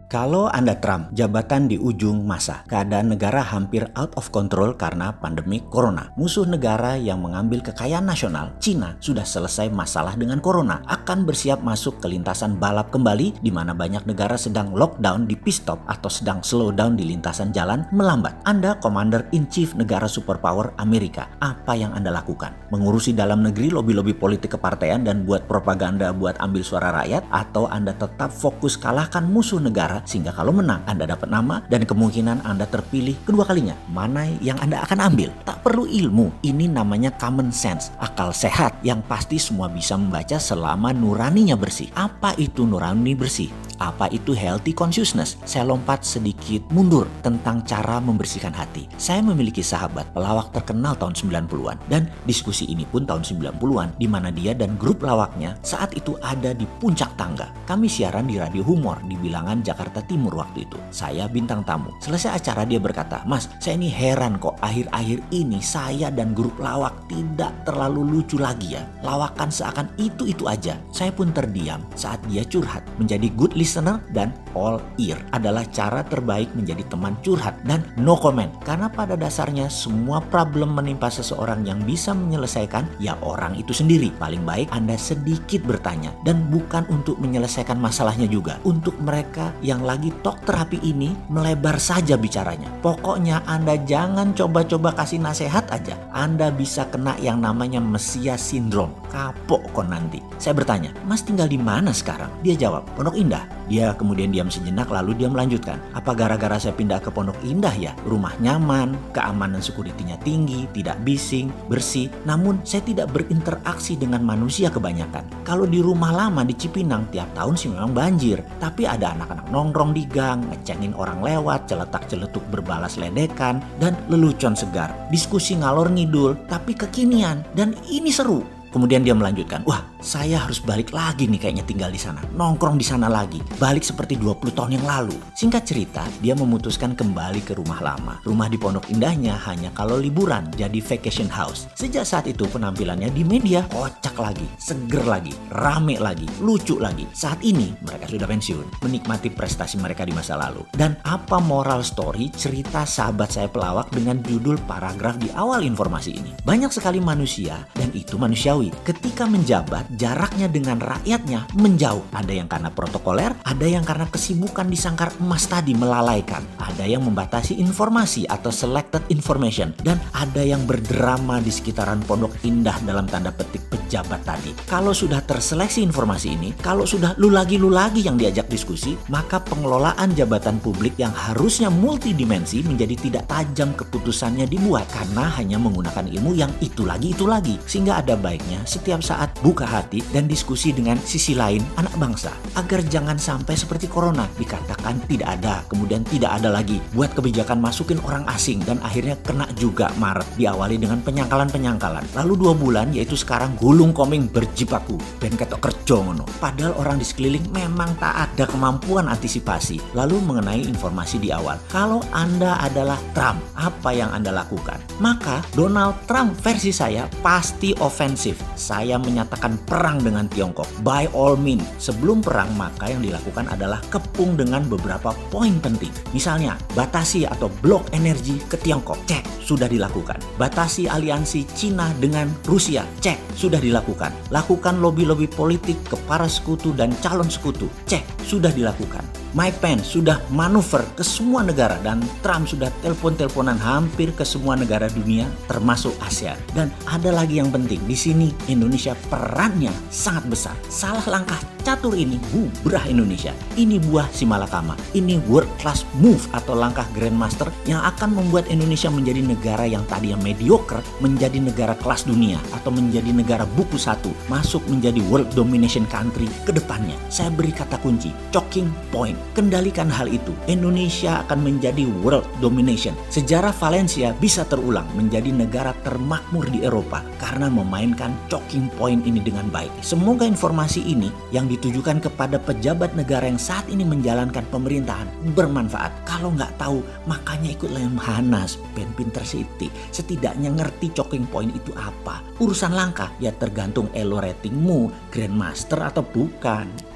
Kalau Anda Trump, jabatan di ujung masa, keadaan negara hampir out of control karena pandemi corona. Musuh negara yang mengambil kekayaan nasional, Cina, sudah selesai masalah dengan corona, akan bersiap masuk ke lintasan balap kembali di mana banyak negara sedang lockdown di pit stop atau sedang slow down di lintasan jalan melambat. Anda Commander in Chief negara superpower Amerika, apa yang Anda lakukan? Mengurusi dalam negeri lobi-lobi politik kepartean dan buat propaganda buat ambil suara rakyat, atau Anda tetap fokus kalahkan musuh negara sehingga kalau menang Anda dapat nama dan kemungkinan Anda terpilih kedua kalinya? Mana yang Anda akan ambil? Tak perlu ilmu, ini namanya common sense, akal sehat yang pasti semua bisa membaca selama nuraninya bersih. Apa itu nurani bersih? Apa itu healthy consciousness? Saya lompat sedikit mundur tentang cara membersihkan hati. Saya memiliki sahabat pelawak terkenal tahun 90-an dan diskusi ini pun tahun 90-an di mana dia dan grup lawaknya saat itu ada di puncak tangga. Kami siaran di Radio Humor di Bilangan, Jakarta Timur waktu itu. Saya bintang tamu. Selesai acara dia berkata, "Mas, saya ini heran kok akhir-akhir ini saya dan grup lawak tidak terlalu lucu lagi ya. Lawakan seakan itu-itu aja." Saya pun terdiam saat dia curhat. Menjadi good listener dan all ear adalah cara terbaik menjadi teman curhat dan no comment. Karena pada dasarnya semua problem menimpa seseorang yang bisa menyelesaikan ya orang itu sendiri. Paling baik Anda sedikit bertanya dan bukan untuk menyelesaikan masalahnya juga. Untuk mereka yang lagi talk terapi ini melebar saja bicaranya. Pokoknya Anda jangan coba-coba kasih nasihat aja. Anda bisa kena yang namanya Mesias Syndrome. Kapok kok nanti. Saya bertanya, "Mas tinggal di mana sekarang?" Dia jawab, "Pondok Indah." Dia kemudian diam sejenak lalu dia melanjutkan, "Apa gara-gara saya pindah ke Pondok Indah ya? Rumah nyaman, keamanan security-nya tinggi, tidak bising, bersih. Namun saya tidak berinteraksi dengan manusia kebanyakan. Kalau di rumah lama di Cipinang tiap tahun sih memang banjir. Tapi ada anak-anak nongkrong di gang, ngecengin orang lewat, celetak-celetuk berbalas ledekan, dan lelucon segar. Diskusi ngalor ngidul, tapi kekinian. Dan ini seru." Kemudian dia melanjutkan, "Wah, saya harus balik lagi nih kayaknya tinggal di sana. Nongkrong di sana lagi. Balik seperti 20 tahun yang lalu." Singkat cerita, dia memutuskan kembali ke rumah lama. Rumah di Pondok Indahnya hanya kalau liburan, jadi vacation house. Sejak saat itu penampilannya di media kocak lagi, seger lagi, rame lagi, lucu lagi. Saat ini mereka sudah pensiun, menikmati prestasi mereka di masa lalu. Dan apa moral story cerita sahabat saya pelawak dengan judul paragraf di awal informasi ini? Banyak sekali manusia dan itu manusiawi. Ketika menjabat, jaraknya dengan rakyatnya menjauh. Ada yang karena protokoler, ada yang karena kesibukan di sangkar emas tadi melalaikan. Ada yang membatasi informasi atau selected information. Dan ada yang berdrama di sekitaran Pondok Indah dalam tanda petik pejabat tadi. Kalau sudah terseleksi informasi ini, kalau sudah lu lagi yang diajak diskusi, maka pengelolaan jabatan publik yang harusnya multidimensi menjadi tidak tajam keputusannya dibuat karena hanya menggunakan ilmu yang itu lagi. Sehingga ada baiknya setiap saat buka hati dan diskusi dengan sisi lain anak bangsa agar jangan sampai seperti corona dikatakan tidak ada, kemudian tidak ada lagi, buat kebijakan masukin orang asing dan akhirnya kena juga Maret, diawali dengan penyangkalan lalu 2 bulan yaitu sekarang gulung koming berjibaku ben ketok kerja ngono. Padahal orang di sekeliling memang tak ada kemampuan antisipasi. Lalu mengenai informasi di awal, kalau Anda adalah Trump, apa yang Anda lakukan? Maka Donald Trump versi saya pasti ofensif. Saya menyatakan perang dengan Tiongkok. By all means, sebelum perang maka yang dilakukan adalah kepung dengan beberapa poin penting. Misalnya, batasi atau blok energi ke Tiongkok. Cek, sudah dilakukan. Batasi aliansi Cina dengan Rusia. Cek, sudah dilakukan. Lakukan lobby-lobby politik ke para sekutu dan calon sekutu. Cek, sudah dilakukan. Mike Pence sudah manuver ke semua negara dan Trump sudah telepon-teleponan hampir ke semua negara dunia termasuk ASEAN. Dan ada lagi yang penting, di sini Indonesia perannya sangat besar. Salah langkah catur ini bubrah Indonesia. Ini buah si malakama. Ini world class move atau langkah grandmaster yang akan membuat Indonesia menjadi negara yang tadinya mediocre menjadi negara kelas dunia atau menjadi negara buku 1, masuk menjadi world domination country ke depannya. Saya beri kata kunci, choking point. Kendalikan hal itu. Indonesia akan menjadi world domination. Sejarah Valencia bisa terulang menjadi negara termakmur di Eropa karena memainkan choking point ini dengan baik. Semoga informasi ini yang ditujukan kepada pejabat negara yang saat ini menjalankan pemerintahan bermanfaat. Kalau nggak tahu, makanya ikut Lemhanas, Ben Pinter City. Setidaknya ngerti choking point itu apa. Urusan langkah ya tergantung elo ratingmu, grandmaster atau bukan.